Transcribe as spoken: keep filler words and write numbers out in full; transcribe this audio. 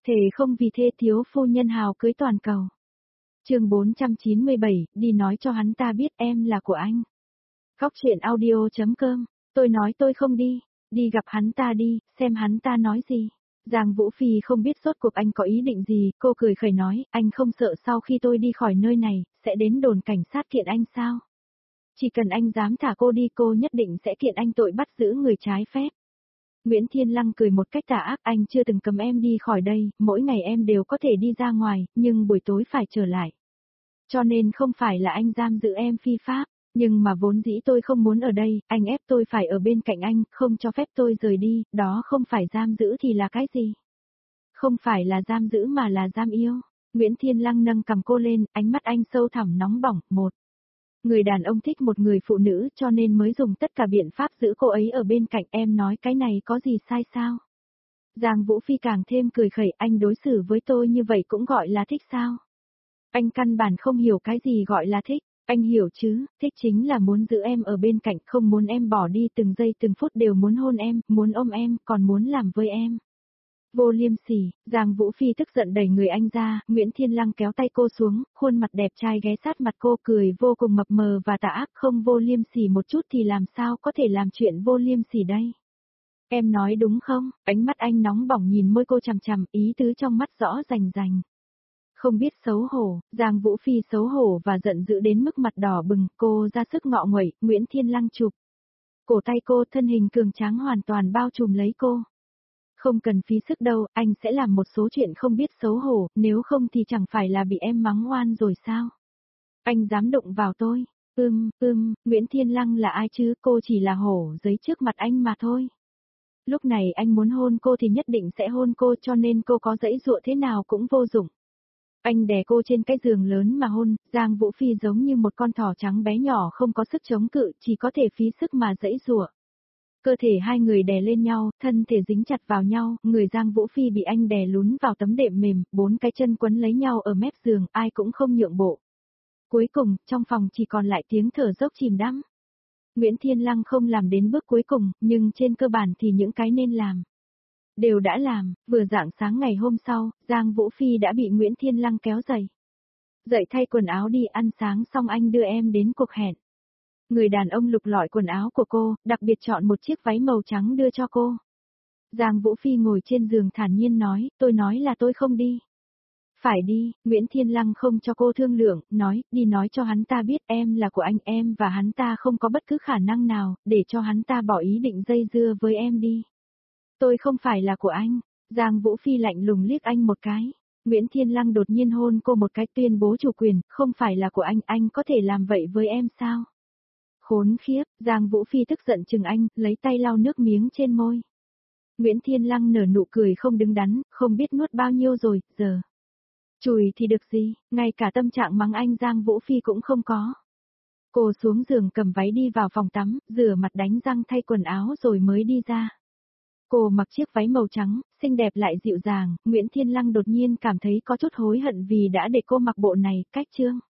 Thề không vì thê thiếu phu nhân hào cưới toàn cầu. Chương bốn trăm chín mươi bảy, đi nói cho hắn ta biết em là của anh. Góc truyện audio chấm com, tôi nói tôi không đi, đi gặp hắn ta đi, xem hắn ta nói gì. Giang Vũ Phi không biết rốt cuộc anh có ý định gì, cô cười khẩy nói, anh không sợ sau khi tôi đi khỏi nơi này, sẽ đến đồn cảnh sát kiện anh sao? Chỉ cần anh dám thả cô đi cô nhất định sẽ kiện anh tội bắt giữ người trái phép. Nguyễn Thiên Lăng cười một cách tà ác, anh chưa từng cấm em đi khỏi đây, mỗi ngày em đều có thể đi ra ngoài, nhưng buổi tối phải trở lại. Cho nên không phải là anh giam giữ em phi pháp, nhưng mà vốn dĩ tôi không muốn ở đây, anh ép tôi phải ở bên cạnh anh, không cho phép tôi rời đi, đó không phải giam giữ thì là cái gì? Không phải là giam giữ mà là giam yêu. Nguyễn Thiên Lăng nâng cầm cô lên, ánh mắt anh sâu thẳm nóng bỏng, một. Người đàn ông thích một người phụ nữ cho nên mới dùng tất cả biện pháp giữ cô ấy ở bên cạnh, em nói cái này có gì sai sao? Giang Vũ Phi càng thêm cười khẩy, anh đối xử với tôi như vậy cũng gọi là thích sao? Anh căn bản không hiểu cái gì gọi là thích, anh hiểu chứ, thích chính là muốn giữ em ở bên cạnh, không muốn em bỏ đi, từng giây từng phút đều muốn hôn em, muốn ôm em, còn muốn làm với em. Vô liêm sỉ, Giang Vũ Phi tức giận đẩy người anh ra, Nguyễn Thiên Lăng kéo tay cô xuống, khuôn mặt đẹp trai ghé sát mặt cô cười vô cùng mập mờ và tà ác, không vô liêm sỉ một chút thì làm sao có thể làm chuyện vô liêm sỉ đây. Em nói đúng không? Ánh mắt anh nóng bỏng nhìn môi cô chằm chằm, ý tứ trong mắt rõ rành rành. Không biết xấu hổ, Giang Vũ Phi xấu hổ và giận dữ đến mức mặt đỏ bừng, cô ra sức ngọ nguậy, Nguyễn Thiên Lăng chụp cổ tay cô, thân hình cường tráng hoàn toàn bao trùm lấy cô. Không cần phí sức đâu, anh sẽ làm một số chuyện không biết xấu hổ, nếu không thì chẳng phải là bị em mắng oan rồi sao? Anh dám đụng vào tôi? Ưm, ưm, Nguyễn Thiên Lăng là ai chứ, cô chỉ là hổ giấy trước mặt anh mà thôi. Lúc này anh muốn hôn cô thì nhất định sẽ hôn cô, cho nên cô có giãy giụa thế nào cũng vô dụng. Anh đè cô trên cái giường lớn mà hôn, Giang Vũ Phi giống như một con thỏ trắng bé nhỏ không có sức chống cự, chỉ có thể phí sức mà giãy giụa. Cơ thể hai người đè lên nhau, thân thể dính chặt vào nhau, người Giang Vũ Phi bị anh đè lún vào tấm đệm mềm, bốn cái chân quấn lấy nhau ở mép giường, ai cũng không nhượng bộ. Cuối cùng, trong phòng chỉ còn lại tiếng thở dốc chìm đắm. Nguyễn Thiên Lăng không làm đến bước cuối cùng, nhưng trên cơ bản thì những cái nên làm đều đã làm. Vừa rạng sáng ngày hôm sau, Giang Vũ Phi đã bị Nguyễn Thiên Lăng kéo dậy. Dậy thay quần áo đi, ăn sáng xong anh đưa em đến cuộc hẹn. Người đàn ông lục lọi quần áo của cô, đặc biệt chọn một chiếc váy màu trắng đưa cho cô. Giang Vũ Phi ngồi trên giường thản nhiên nói, tôi nói là tôi không đi. Phải đi, Nguyễn Thiên Lăng không cho cô thương lượng, nói, đi nói cho hắn ta biết em là của anh, em và hắn ta không có bất cứ khả năng nào, để cho hắn ta bỏ ý định dây dưa với em đi. Tôi không phải là của anh. Giang Vũ Phi lạnh lùng liếc anh một cái. Nguyễn Thiên Lăng đột nhiên hôn cô một cái, tuyên bố chủ quyền, không phải là của anh, anh có thể làm vậy với em sao? Khốn khiếp, Giang Vũ Phi tức giận chừng anh, lấy tay lau nước miếng trên môi. Nguyễn Thiên Lăng nở nụ cười không đứng đắn, không biết nuốt bao nhiêu rồi, giờ. Chùi thì được gì, ngay cả tâm trạng mắng anh Giang Vũ Phi cũng không có. Cô xuống giường cầm váy đi vào phòng tắm, rửa mặt đánh răng thay quần áo rồi mới đi ra. Cô mặc chiếc váy màu trắng, xinh đẹp lại dịu dàng, Nguyễn Thiên Lăng đột nhiên cảm thấy có chút hối hận vì đã để cô mặc bộ này, cách chương.